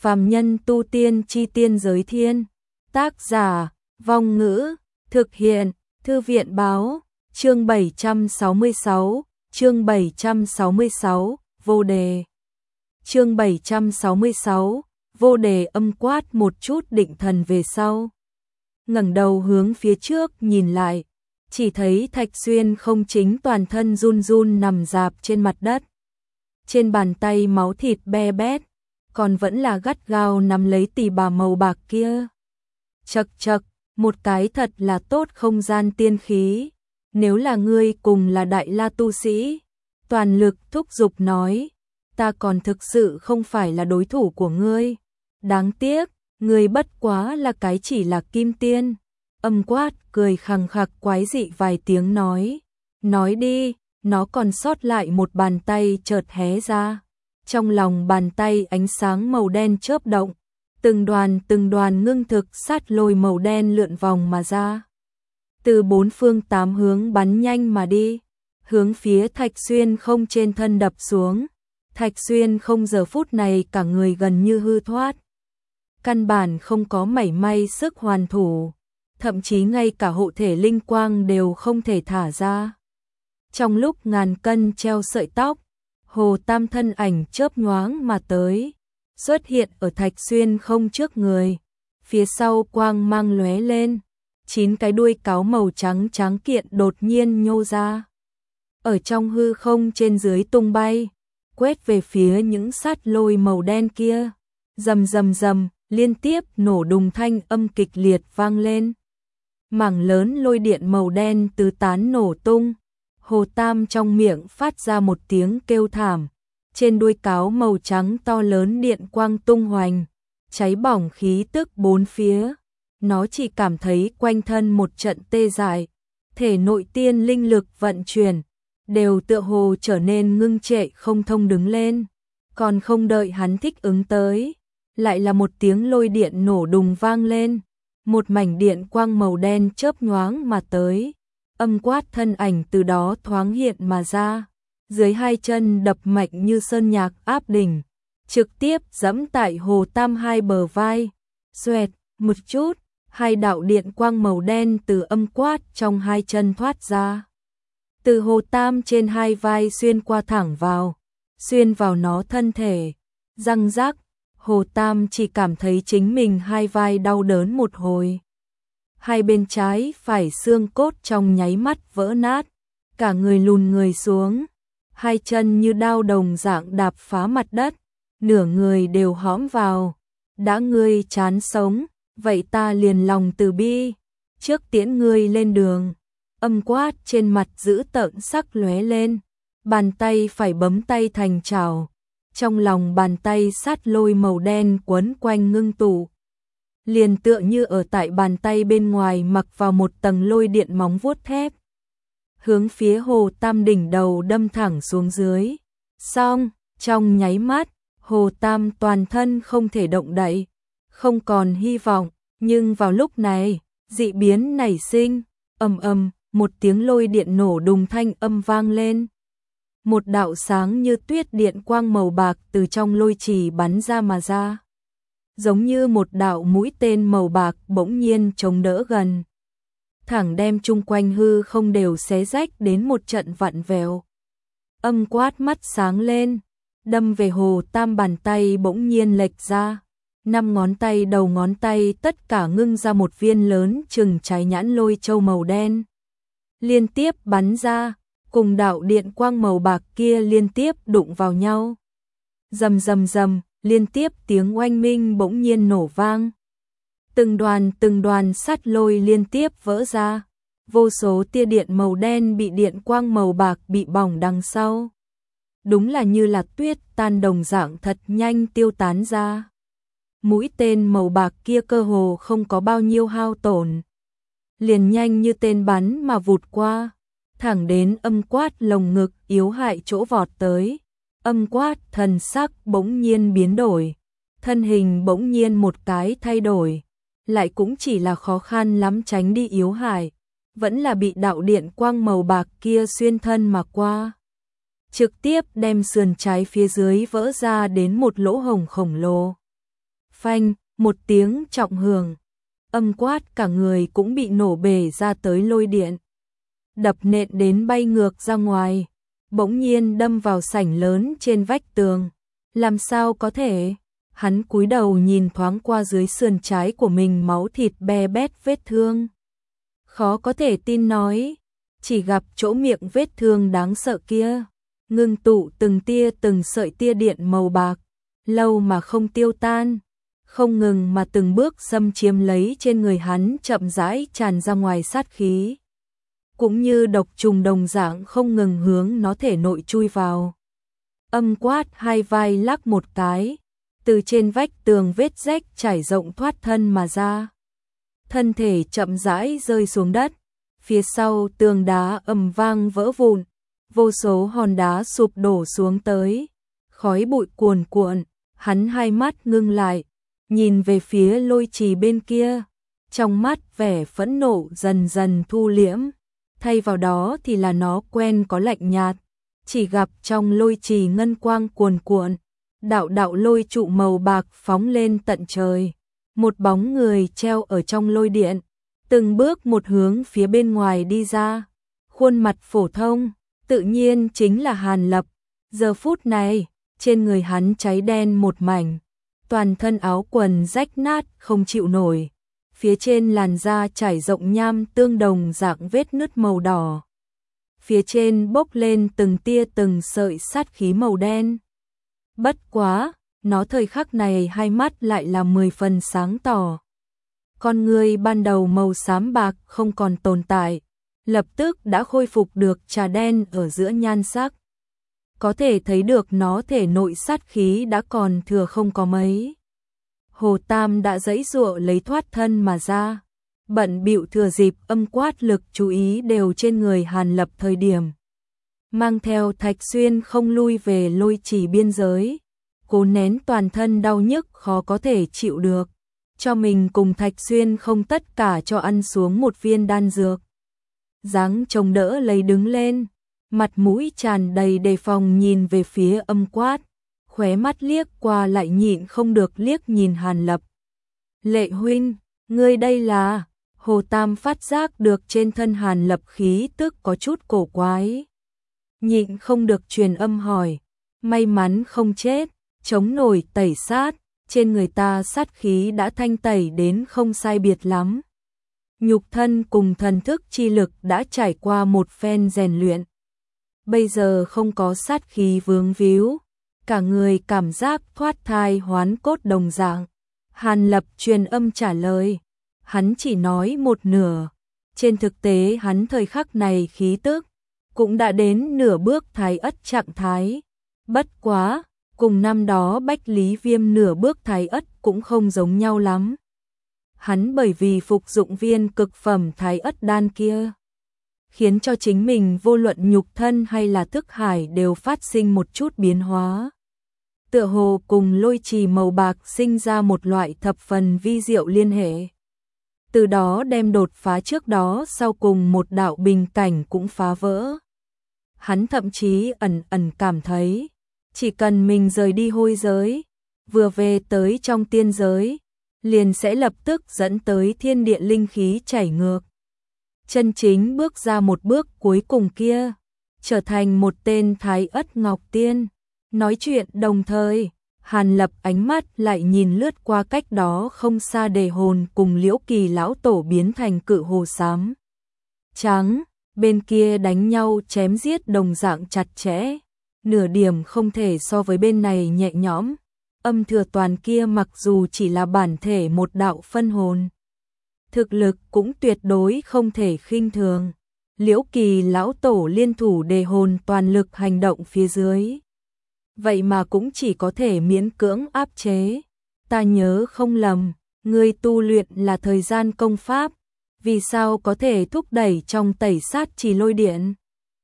Phàm nhân tu tiên chi tiên giới thiên. Tác giả, Vong Ngữ, thực hiện, Thư viện báo, chương 766, chương 766, vô đề. Chương 766, vô đề âm quát một chút định thần về sau. Ngẩng đầu hướng phía trước nhìn lại, chỉ thấy Thạch Xuyên không chính toàn thân run run nằm rạp trên mặt đất. Trên bàn tay máu thịt be bét, còn vẫn là gắt gao nắm lấy tỳ bà màu bạc kia. Chậc chậc, một cái thật là tốt không gian tiên khí. Nếu là ngươi cùng là đại la tu sĩ, toàn lực thúc giục nói, ta còn thực sự không phải là đối thủ của ngươi. Đáng tiếc, ngươi bất quá là cái chỉ là kim tiên. Âm quát cười khằng khặc quái dị vài tiếng nói đi. Nó còn sót lại một bàn tay chợt hé ra. Trong lòng bàn tay ánh sáng màu đen chớp động, từng đoàn ngưng thực sát lôi màu đen lượn vòng mà ra. Từ bốn phương tám hướng bắn nhanh mà đi, hướng phía Thạch Xuyên không trên thân đập xuống. Thạch Xuyên không giờ phút này cả người gần như hư thoát. Căn bản không có mảy may sức hoàn thủ, thậm chí ngay cả hộ thể linh quang đều không thể thả ra. Trong lúc ngàn cân treo sợi tóc, Hồ Tam thân ảnh chớp nhoáng mà tới, xuất hiện ở Thạch Xuyên không trước người. Phía sau quang mang lóe lên, 9 cái đuôi cáo màu trắng trắng kiện đột nhiên nhô ra. Ở trong hư không trên dưới tung bay, quét về phía những sát lôi màu đen kia. Rầm rầm rầm, liên tiếp nổ đùng thanh âm kịch liệt vang lên. Mảng lớn lôi điện màu đen tứ tán nổ tung. Hồ Tam trong miệng phát ra một tiếng kêu thảm, trên đuôi cáo màu trắng to lớn điện quang tung hoành, cháy bỏng khí tức bốn phía. Nó chỉ cảm thấy quanh thân một trận tê dại, thể nội tiên linh lực vận chuyển, đều tựa hồ trở nên ngưng trệ không thông đứng lên. Còn không đợi hắn thích ứng tới, lại là một tiếng lôi điện nổ đùng vang lên, một mảnh điện quang màu đen chớp nhoáng mà tới. Âm quát thân ảnh từ đó thoáng hiện mà ra, dưới hai chân đập mạnh như sơn nhạc áp đỉnh, trực tiếp giẫm tại Hồ Tam hai bờ vai. Xoẹt, một chút, hai đạo điện quang màu đen từ âm quát trong hai chân thoát ra. Từ Hồ Tam trên hai vai xuyên qua thẳng vào, xuyên vào nó thân thể. Răng rắc, Hồ Tam chỉ cảm thấy chính mình hai vai đau đớn một hồi. Hai bên trái phải xương cốt trong nháy mắt vỡ nát, cả người lùn người xuống, hai chân như đao đồng dạng đạp phá mặt đất, nửa người đều hõm vào. Đã ngươi chán sống, vậy ta liền lòng từ bi, trước tiễn ngươi lên đường. Âm quát trên mặt giữ tợn sắc lóe lên, bàn tay phải bấm tay thành chảo, trong lòng bàn tay sát lôi màu đen quấn quanh ngưng tụ. Liền tựa như ở tại bàn tay bên ngoài mặc vào một tầng lôi điện móng vuốt thép, hướng phía Hồ Tam đỉnh đầu đâm thẳng xuống dưới. Xong, trong nháy mắt, Hồ Tam toàn thân không thể động đậy, không còn hy vọng. Nhưng vào lúc này, dị biến nảy sinh, ầm ầm, một tiếng lôi điện nổ đùng thanh âm vang lên. Một đạo sáng như tuyết điện quang màu bạc từ trong lôi trì bắn ra mà ra, giống như một đạo mũi tên màu bạc bỗng nhiên chống đỡ gần, thẳng đem chung quanh hư không đều xé rách đến một trận vặn vẹo. Âm quát mắt sáng lên, đâm về Hồ Tam, bàn tay bỗng nhiên lệch ra, 5 ngón tay đầu ngón tay tất cả ngưng ra một viên lớn chừng trái nhãn lôi châu màu đen, liên tiếp bắn ra, cùng đạo điện quang màu bạc kia liên tiếp đụng vào nhau. Rầm rầm rầm, liên tiếp tiếng oanh minh bỗng nhiên nổ vang. Từng đoàn sắt lôi liên tiếp vỡ ra, vô số tia điện màu đen bị điện quang màu bạc bị bỏng đằng sau. Đúng là như là tuyết tan đồng dạng thật nhanh tiêu tán ra. Mũi tên màu bạc kia cơ hồ không có bao nhiêu hao tổn, liền nhanh như tên bắn mà vụt qua, thẳng đến âm quát lồng ngực yếu hại chỗ vọt tới. Âm quát thần sắc bỗng nhiên biến đổi, thân hình bỗng nhiên một cái thay đổi, lại cũng chỉ là khó khăn lắm tránh đi yếu hại, vẫn là bị đạo điện quang màu bạc kia xuyên thân mà qua, trực tiếp đem sườn trái phía dưới vỡ ra đến một lỗ hổng khổng lồ. Phanh, một tiếng trọng hưởng. Âm quát cả người cũng bị nổ bể ra tới lôi điện. Đập nện đến bay ngược ra ngoài. Bỗng nhiên đâm vào sảnh lớn trên vách tường. Làm sao có thể? Hắn cúi đầu nhìn thoáng qua dưới sườn trái của mình máu thịt be bét vết thương. Khó có thể tin nói, chỉ gặp chỗ miệng vết thương đáng sợ kia, ngưng tụ từng sợi tia điện màu bạc, lâu mà không tiêu tan, không ngừng mà từng bước xâm chiếm lấy trên người hắn, chậm rãi tràn ra ngoài sát khí. Cũng như độc trùng đồng dạng không ngừng hướng nó thể nội chui vào. Âm quát hai vai lắc một cái, từ trên vách tường vết rách trải rộng thoát thân mà ra. Thân thể chậm rãi rơi xuống đất, phía sau tường đá ầm vang vỡ vụn, vô số hòn đá sụp đổ xuống tới, khói bụi cuồn cuộn, hắn hai mắt ngưng lại, nhìn về phía lôi trì bên kia, trong mắt vẻ phẫn nộ dần dần thu liễm, thay vào đó thì là nó quen có lạnh nhạt, chỉ gặp trong lôi trì ngân quang cuồn cuộn, đạo đạo lôi trụ màu bạc phóng lên tận trời. Một bóng người treo ở trong lôi điện, từng bước một hướng phía bên ngoài đi ra. Khuôn mặt phổ thông, tự nhiên chính là Hàn Lập. Giờ phút này, trên người hắn cháy đen một mảnh, toàn thân áo quần rách nát không chịu nổi. Phía trên làn da trải rộng nham tương đồng dạng vết nứt màu đỏ. Phía trên bốc lên từng tia từng sợi sát khí màu đen. Bất quá, nó thời khắc này hai mắt lại là 10 phần sáng tỏ. Con người ban đầu màu xám bạc không còn tồn tại, lập tức đã khôi phục được trà đen ở giữa nhan sắc. Có thể thấy được nó thể nội sát khí đã còn thừa không có mấy. Hồ Tam đã giãy giụa lấy thoát thân mà ra, bận bịu thừa dịp âm quát lực chú ý đều trên người Hàn Lập thời điểm. Mang theo Thạch Xuyên không lui về lôi trì biên giới, cố nén toàn thân đau nhức khó có thể chịu được, cho mình cùng Thạch Xuyên không tất cả cho ăn xuống một viên đan dược. Dáng chống đỡ lấy đứng lên, mặt mũi tràn đầy đề phòng nhìn về phía âm quát, khóe mắt liếc qua lại nhịn không được liếc nhìn Hàn Lập. Lệ huynh, ngươi đây là... Hồ Tam phát giác được trên thân Hàn Lập khí tức có chút cổ quái. Nhịn không được truyền âm hỏi, may mắn không chết, chống nổi tẩy sát, trên người ta sát khí đã thanh tẩy đến không sai biệt lắm. Nhục thân cùng thần thức chi lực đã trải qua một phen rèn luyện. Bây giờ không có sát khí vướng víu, cả người cảm giác thoát thai hoán cốt đồng dạng. Hàn Lập truyền âm trả lời, hắn chỉ nói một nửa, trên thực tế hắn thời khắc này khí tức cũng đã đến nửa bước thái ất trạng thái. Bất quá, cùng năm đó Bách Lý Viêm nửa bước thái ất cũng không giống nhau lắm. Hắn bởi vì phục dụng viên cực phẩm thái ất đan kia, khiến cho chính mình vô luận nhục thân hay là thức hải đều phát sinh một chút biến hóa. Tựa hồ cùng lôi trì màu bạc sinh ra một loại thập phần vi diệu liên hệ. Từ đó đem đột phá trước đó sau cùng một đạo bình cảnh cũng phá vỡ. Hắn thậm chí ẩn ẩn cảm thấy, chỉ cần mình rời đi hôi giới, vừa về tới trong tiên giới, liền sẽ lập tức dẫn tới thiên địa linh khí chảy ngược. Chân chính bước ra một bước cuối cùng kia, trở thành một tên Thái Ất Ngọc Tiên. Nói chuyện đồng thời, Hàn Lập ánh mắt lại nhìn lướt qua cách đó không xa Đề Hồn cùng Liễu Kỳ lão tổ biến thành cự hồ xám trắng, bên kia đánh nhau chém giết đồng dạng chặt chẽ, nửa điểm không thể so với bên này nhẹ nhõm. Âm Thừa Toàn kia mặc dù chỉ là bản thể một đạo phân hồn, thực lực cũng tuyệt đối không thể khinh thường. Liễu Kỳ lão tổ liên thủ Đề Hồn toàn lực hành động phía dưới, vậy mà cũng chỉ có thể miễn cưỡng áp chế. Ta nhớ không lầm, ngươi tu luyện là thời gian công pháp, vì sao có thể thúc đẩy trong tẩy sát chỉ lôi điện?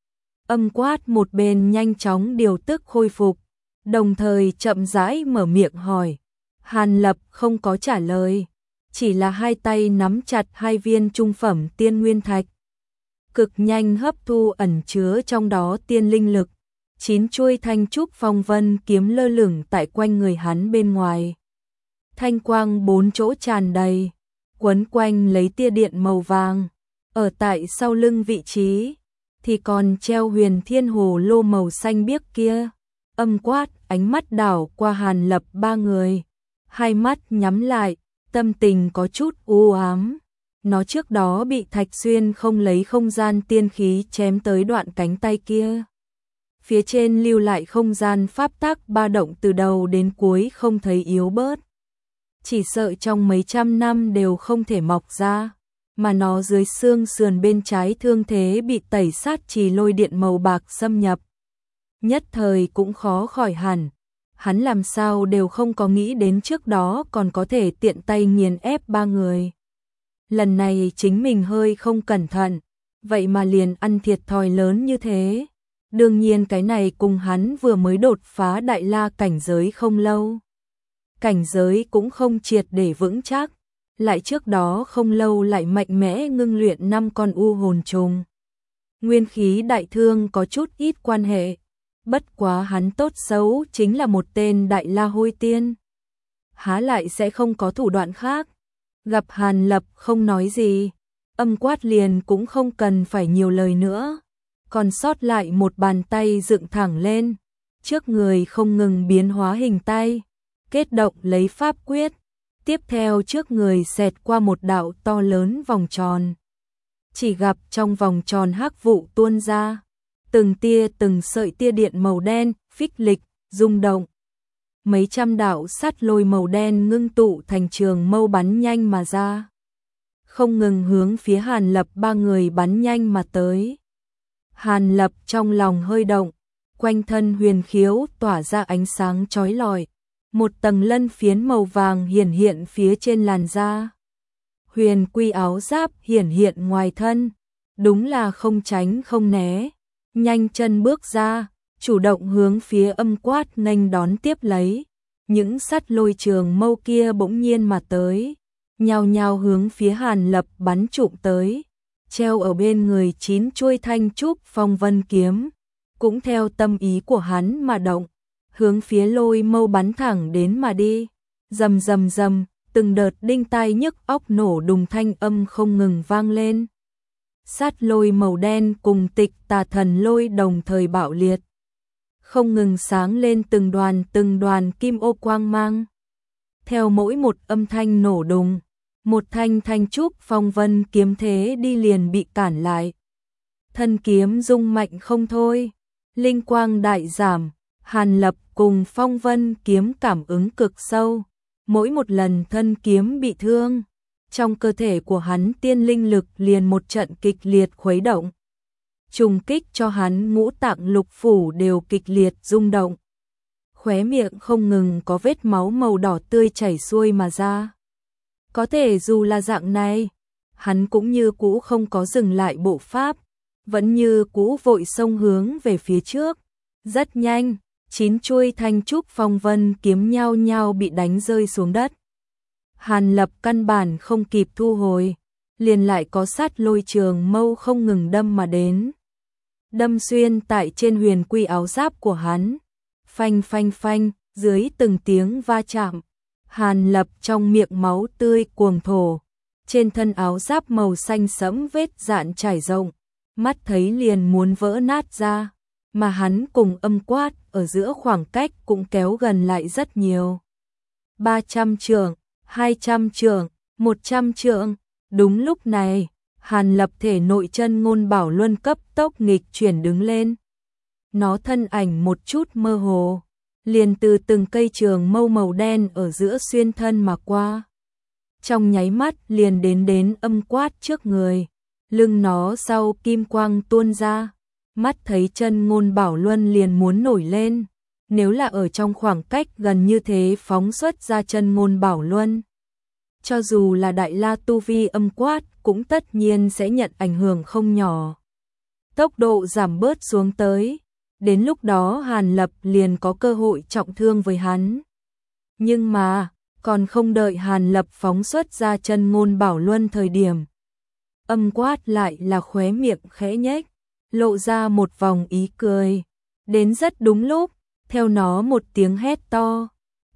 Âm quát một bên nhanh chóng điều tức khôi phục, đồng thời chậm rãi mở miệng hỏi. Hàn Lập không có trả lời, chỉ là hai tay nắm chặt hai viên trung phẩm tiên nguyên thạch, cực nhanh hấp thu ẩn chứa trong đó tiên linh lực. 9 chuôi thanh trúc phong vân kiếm lơ lửng tại quanh người hắn bên ngoài. thanh quang bốn chỗ tràn đầy, quấn quanh lấy tia điện màu vàng. Ở tại sau lưng vị trí thì còn treo huyền thiên hồ lô màu xanh biếc kia. Âm Quát ánh mắt đảo qua Hàn Lập ba người, hai mắt nhắm lại, tâm tình có chút u ám. Nó trước đó bị Thạch Xuyên không lấy không gian tiên khí chém tới đoạn cánh tay kia. Phía trên lưu lại không gian pháp tắc ba động từ đầu đến cuối không thấy yếu bớt. Chỉ sợ trong mấy trăm năm đều không thể mọc ra, mà nó dưới xương sườn bên trái thương thế bị tẩy sát trì lôi điện màu bạc xâm nhập. Nhất thời cũng khó khỏi hẳn, hắn làm sao đều không có nghĩ đến trước đó còn có thể tiện tay nghiền ép ba người. Lần này chính mình hơi không cẩn thận, vậy mà liền ăn thiệt thòi lớn như thế. Đương nhiên cái này cùng hắn vừa mới đột phá đại la cảnh giới không lâu. Cảnh giới cũng không triệt để vững chắc, lại trước đó không lâu lại mạnh mẽ ngưng luyện 5 con u hồn trùng. Nguyên khí đại thương có chút ít quan hệ, bất quá hắn tốt xấu chính là một tên đại la hôi tiên. Há lại sẽ không có thủ đoạn khác. Gặp Hàn Lập không nói gì, Âm Quát liền cũng không cần phải nhiều lời nữa. Còn sót lại một bàn tay dựng thẳng lên, trước người không ngừng biến hóa hình tay, kết động lấy pháp quyết. Tiếp theo trước người xẹt qua một đạo to lớn vòng tròn. Chỉ gặp trong vòng tròn hắc vụ tuôn ra, từng tia từng sợi tia điện màu đen, phích lịch, rung động. Mấy trăm đạo sắt lôi màu đen ngưng tụ thành trường mâu bắn nhanh mà ra. Không ngừng hướng phía Hàn Lập ba người bắn nhanh mà tới. Hàn Lập trong lòng hơi động, quanh thân huyền khiếu tỏa ra ánh sáng chói lọi. Một tầng lân phiến màu vàng hiển hiện phía trên làn da. Huyền quy áo giáp hiển hiện ngoài thân, đúng là không tránh không né. Nhanh chân bước ra, chủ động hướng phía Âm Quát nghênh đón tiếp lấy. Những sắt lôi trường mâu kia bỗng nhiên mà tới, nhao nhao hướng phía Hàn Lập bắn trụm tới. Treo ở bên người 9 chuôi thanh trúc phong vân kiếm, cũng theo tâm ý của hắn mà động, hướng phía lôi mâu bắn thẳng đến mà đi. Rầm rầm rầm, từng đợt đinh tai nhức óc nổ đùng thanh âm không ngừng vang lên. Sát lôi màu đen cùng Tịch Tà Thần lôi đồng thời bạo liệt, không ngừng sáng lên từng đoàn kim ô quang mang. Theo mỗi một âm thanh nổ đùng, một thanh thanh trúc phong vân kiếm thế đi liền bị cản lại. Thân kiếm rung mạnh không thôi, linh quang đại giảm. Hàn Lập cùng phong vân kiếm cảm ứng cực sâu, mỗi một lần thân kiếm bị thương, trong cơ thể của hắn tiên linh lực liền một trận kịch liệt khuấy động. Trùng kích cho hắn ngũ tạng lục phủ đều kịch liệt rung động. Khóe miệng không ngừng có vết máu màu đỏ tươi chảy xuôi mà ra. Có thể dù là dạng này, hắn cũng như cũ không có dừng lại bộ pháp, vẫn như cũ vội xông hướng về phía trước. Rất nhanh, 9 chuôi thanh trúc phong vân kiếm nhau nhau bị đánh rơi xuống đất. Hàn Lập căn bản không kịp thu hồi, liền lại có sát lôi trường mâu không ngừng đâm mà đến. Đâm xuyên tại trên huyền quy áo giáp của hắn. Phanh phanh phanh, dưới từng tiếng va chạm, Hàn Lập trong miệng máu tươi cuồng thổ. Trên thân áo giáp màu xanh sẫm vết dạn trải rộng, mắt thấy liền muốn vỡ nát ra. Mà hắn cùng Âm Quát ở giữa khoảng cách cũng kéo gần lại rất nhiều. 300 trượng, 200 trượng, 100 trượng. Đúng lúc này, Hàn Lập thể nội chân ngôn bảo luân cấp tốc nghịch chuyển đứng lên. Nó thân ảnh một chút mơ hồ, liền từ từng cây trường mâu màu đen ở giữa xuyên thân mà qua. Trong nháy mắt liền đến Âm Quát trước người, lưng nó sau kim quang tuôn ra. Mắt thấy chân ngôn bảo luân liền muốn nổi lên, nếu là ở trong khoảng cách gần như thế phóng xuất ra chân ngôn bảo luân. Cho dù là đại la tu vi Âm Quát cũng tất nhiên sẽ nhận ảnh hưởng không nhỏ. Tốc độ giảm bớt xuống tới, đến lúc đó Hàn Lập liền có cơ hội trọng thương với hắn. Nhưng mà, còn không đợi Hàn Lập phóng xuất ra chân ngôn bảo luân thời điểm, Âm Quát lại là khóe miệng khẽ nhếch, lộ ra một vòng ý cười. Đến rất đúng lúc, theo nó một tiếng hét to,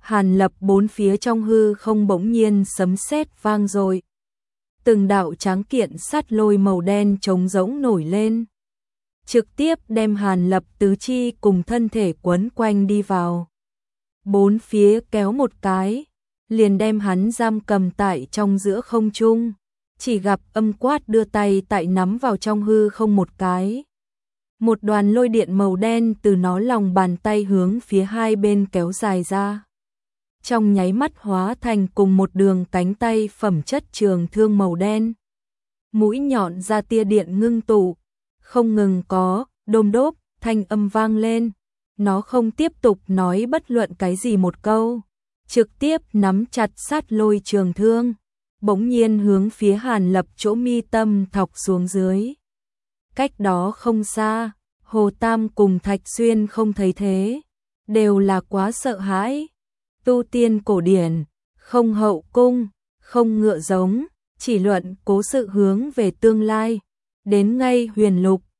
Hàn Lập bốn phía trong hư không bỗng nhiên sấm sét vang dội. Từng đạo tráng kiện sắt lôi màu đen trống rỗng nổi lên, trực tiếp đem Hàn Lập tứ chi cùng thân thể quấn quanh đi vào. Bốn phía kéo một cái, liền đem hắn giam cầm tại trong giữa không trung. Chỉ gặp Âm Quát đưa tay tại nắm vào trong hư không một cái. Một đoàn lôi điện màu đen từ nó lòng bàn tay hướng phía hai bên kéo dài ra. Trong nháy mắt hóa thành cùng một đường cánh tay phẩm chất trường thương màu đen. Mũi nhọn ra tia điện ngưng tụ, không ngừng có, đôm đốp, thanh âm vang lên. Nó không tiếp tục nói bất luận cái gì một câu, trực tiếp nắm chặt sát lôi trường thương, bỗng nhiên hướng phía Hàn Lập chỗ mi tâm thọc xuống dưới. Cách đó không xa, Hồ Tam cùng Thạch Xuyên không thấy thế, đều là quá sợ hãi. Tu tiên cổ điển, không hậu cung, không ngựa giống, chỉ luận cố sự hướng về tương lai, đến ngay huyền lục,